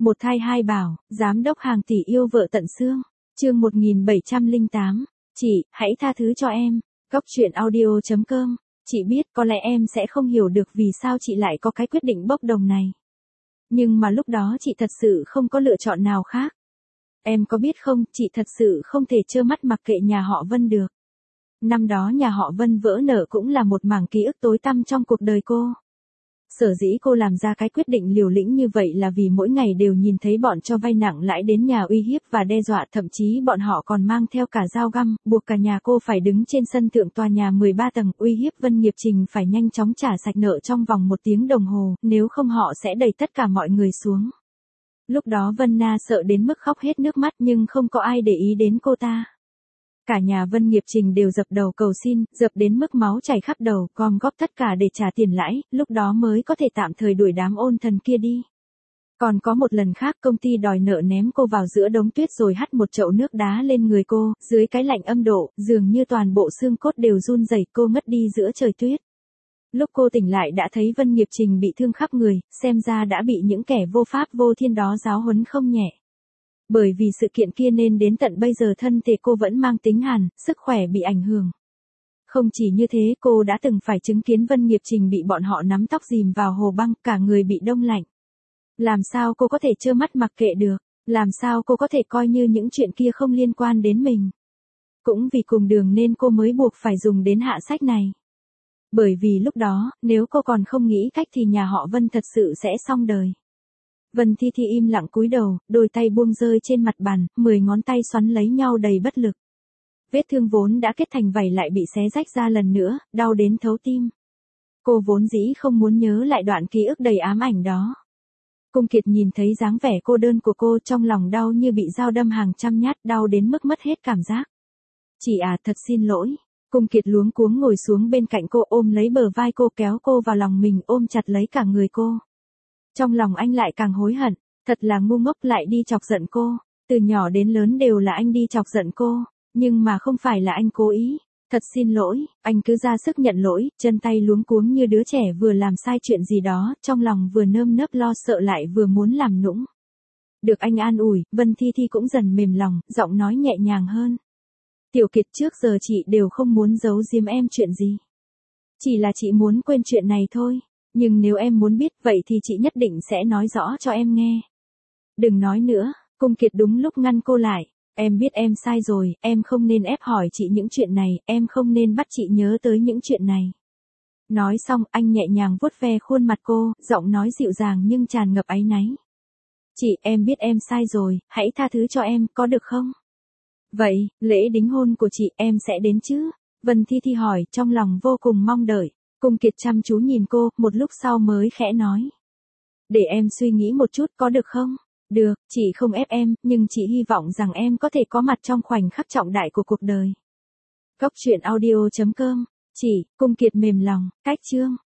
Một thai hai bảo, giám đốc hàng tỷ yêu vợ tận xương. Chương 1708. Chị, hãy tha thứ cho em. Góc truyện audio.com. Chị biết có lẽ em sẽ không hiểu được vì sao chị lại có cái quyết định bốc đồng này. Nhưng mà lúc đó chị thật sự không có lựa chọn nào khác. Em có biết không, chị thật sự không thể trơ mắt mặc kệ nhà họ Vân được. Năm đó nhà họ Vân vỡ nợ cũng là một mảng ký ức tối tăm trong cuộc đời cô. Sở dĩ cô làm ra cái quyết định liều lĩnh như vậy là vì mỗi ngày đều nhìn thấy bọn cho vay nặng lãi đến nhà uy hiếp và đe dọa, thậm chí bọn họ còn mang theo cả dao găm, buộc cả nhà cô phải đứng trên sân thượng tòa nhà 13 tầng, uy hiếp Vân Nghiệp Trình phải nhanh chóng trả sạch nợ trong vòng 1 tiếng đồng hồ, nếu không họ sẽ đẩy tất cả mọi người xuống. Lúc đó Vân Na sợ đến mức khóc hết nước mắt nhưng không có ai để ý đến cô ta. Cả nhà Vân Nghiệp Trình đều dập đầu cầu xin, dập đến mức máu chảy khắp đầu, gom góp tất cả để trả tiền lãi, lúc đó mới có thể tạm thời đuổi đám ôn thần kia đi. Còn có một lần khác công ty đòi nợ ném cô vào giữa đống tuyết rồi hắt một chậu nước đá lên người cô, dưới cái lạnh âm độ, dường như toàn bộ xương cốt đều run rẩy, cô mất đi giữa trời tuyết. Lúc cô tỉnh lại đã thấy Vân Nghiệp Trình bị thương khắp người, xem ra đã bị những kẻ vô pháp vô thiên đó giáo huấn không nhẹ. Bởi vì sự kiện kia nên đến tận bây giờ thân thể cô vẫn mang tính hàn, sức khỏe bị ảnh hưởng. Không chỉ như thế, cô đã từng phải chứng kiến Vân Nghiệp Trình bị bọn họ nắm tóc dìm vào hồ băng, cả người bị đông lạnh. Làm sao cô có thể trơ mắt mặc kệ được? Làm sao cô có thể coi như những chuyện kia không liên quan đến mình? Cũng vì cùng đường nên cô mới buộc phải dùng đến hạ sách này. Bởi vì lúc đó, nếu cô còn không nghĩ cách thì nhà họ Vân thật sự sẽ xong đời. Vân Thi Thi im lặng cúi đầu, đôi tay buông rơi trên mặt bàn, 10 ngón tay xoắn lấy nhau đầy bất lực. Vết thương vốn đã kết thành vảy lại bị xé rách ra lần nữa, đau đến thấu tim. Cô vốn dĩ không muốn nhớ lại đoạn ký ức đầy ám ảnh đó. Cung Kiệt nhìn thấy dáng vẻ cô đơn của cô, trong lòng đau như bị dao đâm hàng trăm nhát, đau đến mức mất hết cảm giác. Chị à, thật xin lỗi. Cung Kiệt luống cuống ngồi xuống bên cạnh cô, ôm lấy bờ vai cô, kéo cô vào lòng mình, ôm chặt lấy cả người cô. Trong lòng anh lại càng hối hận, thật là ngu ngốc lại đi chọc giận cô. Từ nhỏ đến lớn đều là anh đi chọc giận cô, nhưng mà không phải là anh cố ý. Thật xin lỗi, anh cứ ra sức nhận lỗi, chân tay luống cuống như đứa trẻ vừa làm sai chuyện gì đó, trong lòng vừa nơm nớp lo sợ lại vừa muốn làm nũng. Được anh an ủi, Vân Thi Thi cũng dần mềm lòng, giọng nói nhẹ nhàng hơn. Tiểu Kiệt, trước giờ chị đều không muốn giấu giếm em chuyện gì. Chỉ là chị muốn quên chuyện này thôi. Nhưng nếu em muốn biết vậy thì chị nhất định sẽ nói rõ cho em nghe. Đừng nói nữa, Cung Kiệt đúng lúc ngăn cô lại. Em biết em sai rồi, em không nên ép hỏi chị những chuyện này, em không nên bắt chị nhớ tới những chuyện này. Nói xong, anh nhẹ nhàng vuốt ve khuôn mặt cô, giọng nói dịu dàng nhưng tràn ngập áy náy. Chị, em biết em sai rồi, hãy tha thứ cho em, có được không? Vậy, lễ đính hôn của chị em sẽ đến chứ? Vân Thi Thi hỏi, trong lòng vô cùng mong đợi. Cung Kiệt chăm chú nhìn cô, một lúc sau mới khẽ nói. Để em suy nghĩ một chút, có được không? Được, chị không ép em, nhưng chị hy vọng rằng em có thể có mặt trong khoảnh khắc trọng đại của cuộc đời. Góc truyện audio.com. Chị, Cung Kiệt mềm lòng, cách chương.